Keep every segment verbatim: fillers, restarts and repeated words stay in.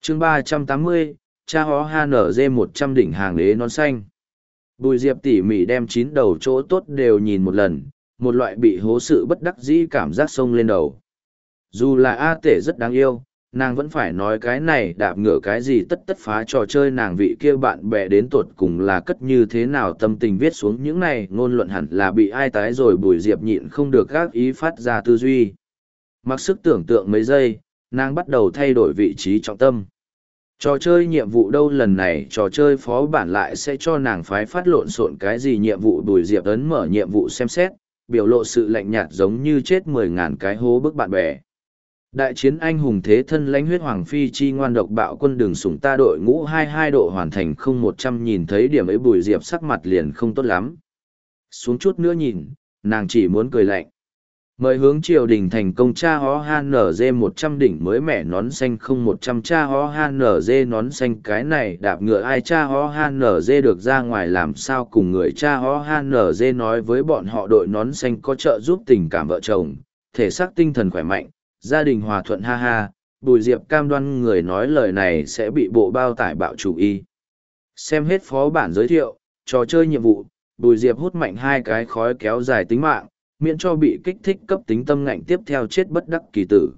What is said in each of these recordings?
chương ba trăm tám mươi, cha hó hát en giê một trăm đỉnh hàng ế nón xanh. Bùi Diệp tỉ mỉ đem chín đầu chỗ tốt đều nhìn một lần, một loại bị hố sự bất đắc dĩ cảm giác sông lên đầu. Dù là A Tể rất đáng yêu, nàng vẫn phải nói cái này đạp ngửa cái gì tất tất phá trò chơi nàng vị kia bạn bè đến tột cùng là cất như thế nào tâm tình viết xuống những này ngôn luận hẳn là bị ai tái rồi. Bùi Diệp nhịn không được gác ý phát ra tư duy. Mặc sức tưởng tượng mấy giây, nàng bắt đầu thay đổi vị trí trọng tâm. Trò chơi nhiệm vụ đâu lần này trò chơi phó bản lại sẽ cho nàng phái phát lộn xộn cái gì nhiệm vụ. Bùi Diệp ấn mở nhiệm vụ xem xét, biểu lộ sự lạnh nhạt giống như chết mười ngàn cái hố bức bạn bè. Đại chiến anh hùng thế thân lãnh huyết hoàng phi chi ngoan độc bạo quân đường sủng ta đội ngũ hai mươi hai độ hoàn thành không một trăm nhìn thấy điểm ấy Bùi Diệp sắc mặt liền không tốt lắm. Xuống chút nữa nhìn, nàng chỉ muốn cười lạnh. Mời hướng triều đình thành công cha ho han nz một trăm đỉnh mới mẻ nón xanh không một trăm cha ho han nz nón xanh cái này đạp ngựa ai cha ho han nz được ra ngoài làm sao cùng người cha ho han nz nói với bọn họ đội nón xanh có trợ giúp tình cảm vợ chồng, thể xác tinh thần khỏe mạnh, gia đình hòa thuận ha ha. Bùi Diệp cam đoan người nói lời này sẽ bị bộ bao tải bạo chủ y. Xem hết phó bản giới thiệu, trò chơi nhiệm vụ, Bùi Diệp hút mạnh hai cái khói kéo dài tính mạng, miễn cho bị kích thích cấp tính tâm ngạnh tiếp theo chết bất đắc kỳ tử.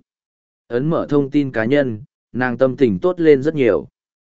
Ấn mở thông tin cá nhân, nàng tâm tình tốt lên rất nhiều.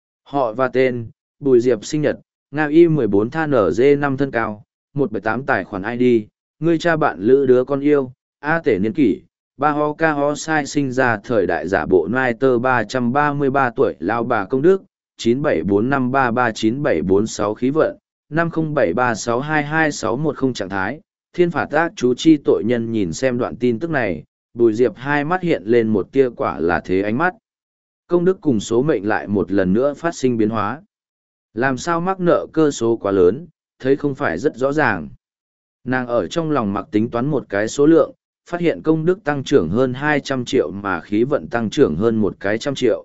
Họ và tên, Bùi Diệp sinh nhật, Nga Y mười bốn than ở dê năm thân cao, một bảy tám tài khoản i đê, người cha bạn lữ đứa con yêu, A Tể niên kỷ, ba ho ca ho sai sinh ra thời đại giả bộ nai tơ ba trăm ba mươi ba tuổi lao bà công đức, chín bảy bốn năm ba ba chín bảy bốn sáu khí vận, năm không bảy ba sáu hai hai sáu một không trạng thái. Thiên phạt ác chú chi tội nhân. Nhìn xem đoạn tin tức này, Bùi Diệp hai mắt hiện lên một tia quả là thế ánh mắt. Công đức cùng số mệnh lại một lần nữa phát sinh biến hóa. Làm sao mắc nợ cơ số quá lớn, thấy không phải rất rõ ràng. Nàng ở trong lòng mặc tính toán một cái số lượng, phát hiện công đức tăng trưởng hơn hai trăm triệu mà khí vận tăng trưởng hơn một cái trăm triệu.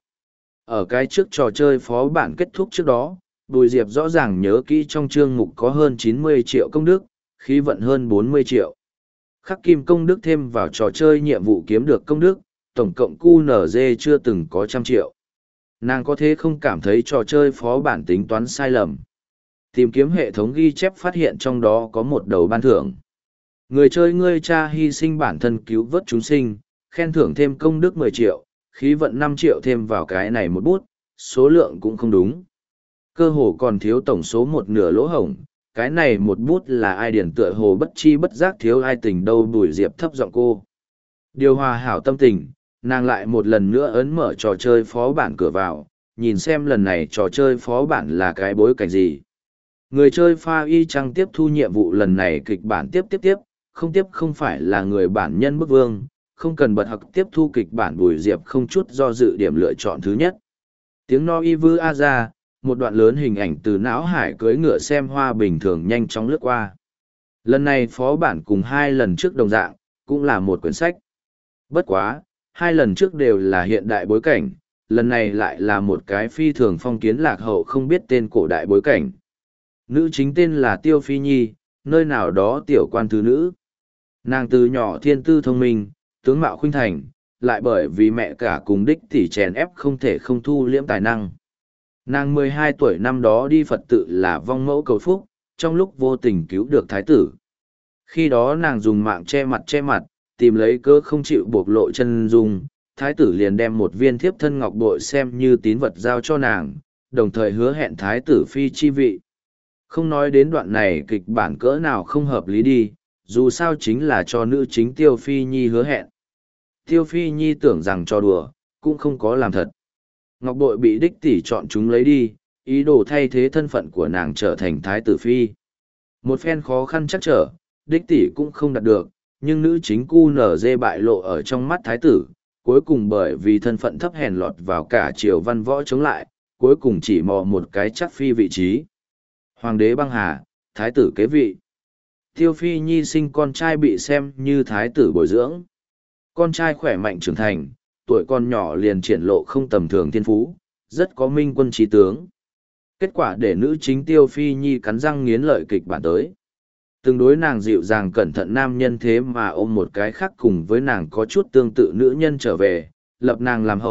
Ở cái trước trò chơi phó bản kết thúc trước đó, Bùi Diệp rõ ràng nhớ kỹ trong chương mục có hơn chín mươi triệu công đức, khí vận hơn bốn mươi triệu. Khắc kim công đức thêm vào trò chơi nhiệm vụ kiếm được công đức, tổng cộng quy en giê chưa từng có trăm triệu. Nàng có thế không cảm thấy trò chơi phó bản tính toán sai lầm. Tìm kiếm hệ thống ghi chép phát hiện trong đó có một đầu ban thưởng. Người chơi ngươi cha hy sinh bản thân cứu vớt chúng sinh, khen thưởng thêm công đức mười triệu, khí vận năm triệu thêm vào cái này một bút, số lượng cũng không đúng. Cơ hồ còn thiếu tổng số một nửa lỗ hổng. Cái này một bút là ai điển tựa hồ bất chi bất giác thiếu ai tình đâu. Bùi Diệp thấp giọng cô. Điều hòa hảo tâm tình, nàng lại một lần nữa ấn mở trò chơi phó bản cửa vào, nhìn xem lần này trò chơi phó bản là cái bối cảnh gì. Người chơi pha y chăng tiếp thu nhiệm vụ lần này kịch bản tiếp tiếp tiếp, không tiếp không phải là người bản nhân bức vương, không cần bật học tiếp thu kịch bản. Bùi Diệp không chút do dự điểm lựa chọn thứ nhất. Tiếng no y vư a ra. Một đoạn lớn hình ảnh từ não hải cưỡi ngựa xem hoa bình thường nhanh chóng lướt qua. Lần này phó bản cùng hai lần trước đồng dạng, cũng là một quyển sách. Bất quá, hai lần trước đều là hiện đại bối cảnh, lần này lại là một cái phi thường phong kiến lạc hậu không biết tên cổ đại bối cảnh. Nữ chính tên là Tiêu Phi Nhi, nơi nào đó tiểu quan thứ nữ. Nàng từ nhỏ thiên tư thông minh, tướng mạo khuynh thành, lại bởi vì mẹ cả cùng đích tỷ chèn ép không thể không thu liễm tài năng. Nàng mười hai tuổi năm đó đi Phật tự là vong mẫu cầu phúc, trong lúc vô tình cứu được thái tử. Khi đó nàng dùng mạng che mặt che mặt, tìm lấy cơ không chịu bộc lộ chân dung, thái tử liền đem một viên thiếp thân ngọc bội xem như tín vật giao cho nàng, đồng thời hứa hẹn thái tử phi chi vị. Không nói đến đoạn này kịch bản cỡ nào không hợp lý đi, dù sao chính là cho nữ chính Tiêu Phi Nhi hứa hẹn. Tiêu Phi Nhi tưởng rằng cho đùa, cũng không có làm thật. Ngọc bội bị đích tỷ chọn chúng lấy đi, ý đồ thay thế thân phận của nàng trở thành thái tử phi. Một phen khó khăn chắc trở, đích tỷ cũng không đạt được, nhưng nữ chính quy en giê bại lộ ở trong mắt thái tử, cuối cùng bởi vì thân phận thấp hèn lọt vào cả triều văn võ chống lại, cuối cùng chỉ mò một cái chắc phi vị trí. Hoàng đế băng hà, thái tử kế vị. Tiêu Phi Nhi sinh con trai bị xem như thái tử bồi dưỡng. Con trai khỏe mạnh trưởng thành, tuổi con nhỏ liền triển lộ không tầm thường thiên phú, rất có minh quân trí tướng. Kết quả để nữ chính Tiêu Phi Nhi cắn răng nghiến lợi kịch bản tới. Từng đối nàng dịu dàng cẩn thận nam nhân thế mà ôm một cái khác cùng với nàng có chút tương tự nữ nhân trở về, lập nàng làm hậu,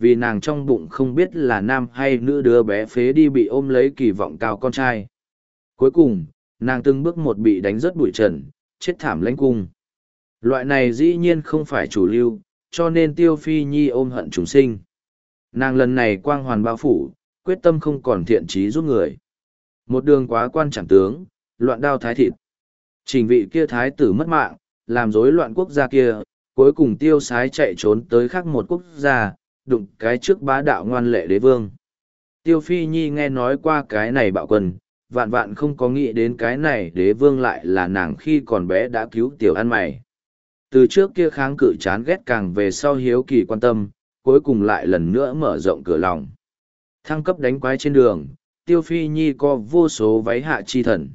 vì nàng trong bụng không biết là nam hay nữ đứa bé phế đi bị ôm lấy kỳ vọng cao con trai. Cuối cùng, nàng từng bước một bị đánh rớt bụi trần, chết thảm lãnh cung. Loại này dĩ nhiên không phải chủ lưu, cho nên Tiêu Phi Nhi ôm hận chúng sinh. Nàng lần này quang hoàn bao phủ, quyết tâm không còn thiện trí giúp người. Một đường quá quan chẳng tướng, loạn đao thái thịt. Trình vị kia thái tử mất mạng, làm rối loạn quốc gia kia, cuối cùng tiêu sái chạy trốn tới khác một quốc gia, đụng cái trước bá đạo ngoan lệ đế vương. Tiêu Phi Nhi nghe nói qua cái này bạo quân, vạn vạn không có nghĩ đến cái này đế vương lại là nàng khi còn bé đã cứu tiểu ăn mày. Từ trước kia kháng cự chán ghét càng về sau hiếu kỳ quan tâm, cuối cùng lại lần nữa mở rộng cửa lòng. Thăng cấp đánh quái trên đường, Tiêu Phi Nhi có vô số váy hạ chi thần.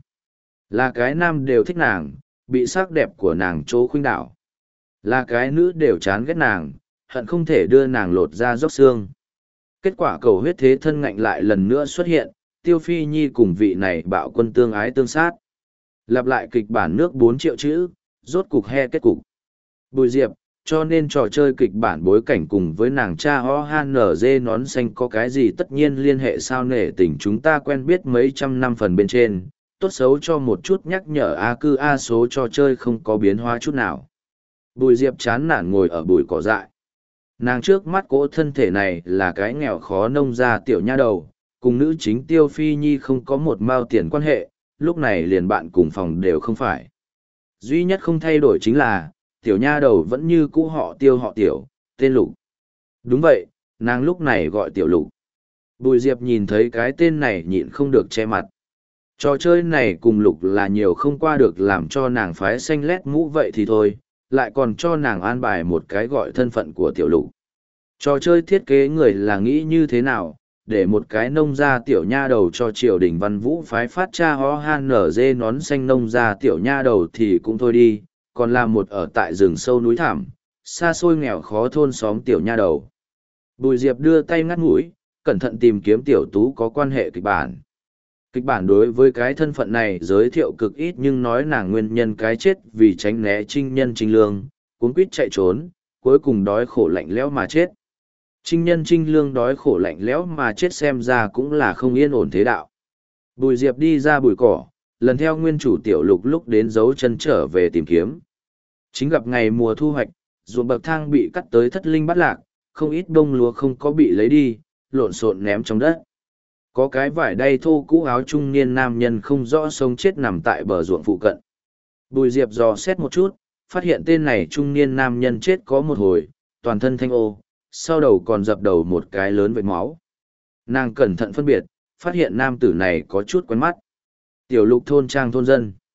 Là cái nam đều thích nàng, bị sắc đẹp của nàng chỗ khuynh đảo. Là cái nữ đều chán ghét nàng, hận không thể đưa nàng lột ra dốc xương. Kết quả cầu huyết thế thân ngạnh lại lần nữa xuất hiện, Tiêu Phi Nhi cùng vị này bạo quân tương ái tương sát. Lặp lại kịch bản nước bốn triệu chữ, rốt cục he kết cục. Bùi Diệp, cho nên trò chơi kịch bản bối cảnh cùng với nàng cha ho han nở dê nón xanh có cái gì tất nhiên liên hệ sao nể tình chúng ta quen biết mấy trăm năm phần bên trên, tốt xấu cho một chút nhắc nhở a cư a số trò chơi không có biến hóa chút nào. Bùi Diệp chán nản ngồi ở bụi cỏ dại. Nàng trước mắt cỗ thân thể này là cái nghèo khó nông gia tiểu nha đầu, cùng nữ chính Tiêu Phi Nhi không có một mao tiền quan hệ, lúc này liền bạn cùng phòng đều không phải. Duy nhất không thay đổi chính là, tiểu nha đầu vẫn như cũ họ Tiêu họ Tiểu, tên Lục. Đúng vậy, nàng lúc này gọi Tiểu Lục. Bùi Diệp nhìn thấy cái tên này nhịn không được che mặt. Trò chơi này cùng Lục là nhiều không qua được làm cho nàng phái xanh lét mũ vậy thì thôi, lại còn cho nàng an bài một cái gọi thân phận của Tiểu Lục. Trò chơi thiết kế người là nghĩ như thế nào, để một cái nông gia tiểu nha đầu cho triều đình văn vũ phái phát cha ho han nở dê nón xanh nông gia tiểu nha đầu thì cũng thôi đi, còn là một ở tại rừng sâu núi thảm, xa xôi nghèo khó thôn xóm tiểu nha đầu. Bùi Diệp đưa tay ngắt mũi, cẩn thận tìm kiếm tiểu tú có quan hệ kịch bản. Kịch bản đối với cái thân phận này giới thiệu cực ít nhưng nói nàng nguyên nhân cái chết vì tránh né trinh nhân trinh lương, cuốn quýt chạy trốn, cuối cùng đói khổ lạnh lẽo mà chết. Trinh nhân trinh lương đói khổ lạnh lẽo mà chết xem ra cũng là không yên ổn thế đạo. Bùi Diệp đi ra bụi cỏ, lần theo nguyên chủ Tiểu Lục lúc đến dấu chân trở về tìm kiếm. Chính gặp ngày mùa thu hoạch, ruộng bậc thang bị cắt tới thất linh bắt lạc, không ít bông lúa không có bị lấy đi, lộn xộn ném trong đất. Có cái vải đay thô cũ áo trung niên nam nhân không rõ sống chết nằm tại bờ ruộng phụ cận. Bùi Diệp dò xét một chút, phát hiện tên này trung niên nam nhân chết có một hồi, toàn thân thanh ô, sau đầu còn dập đầu một cái lớn vệt máu. Nàng cẩn thận phân biệt, phát hiện nam tử này có chút quen mắt. Tiểu Lục thôn trang thôn dân.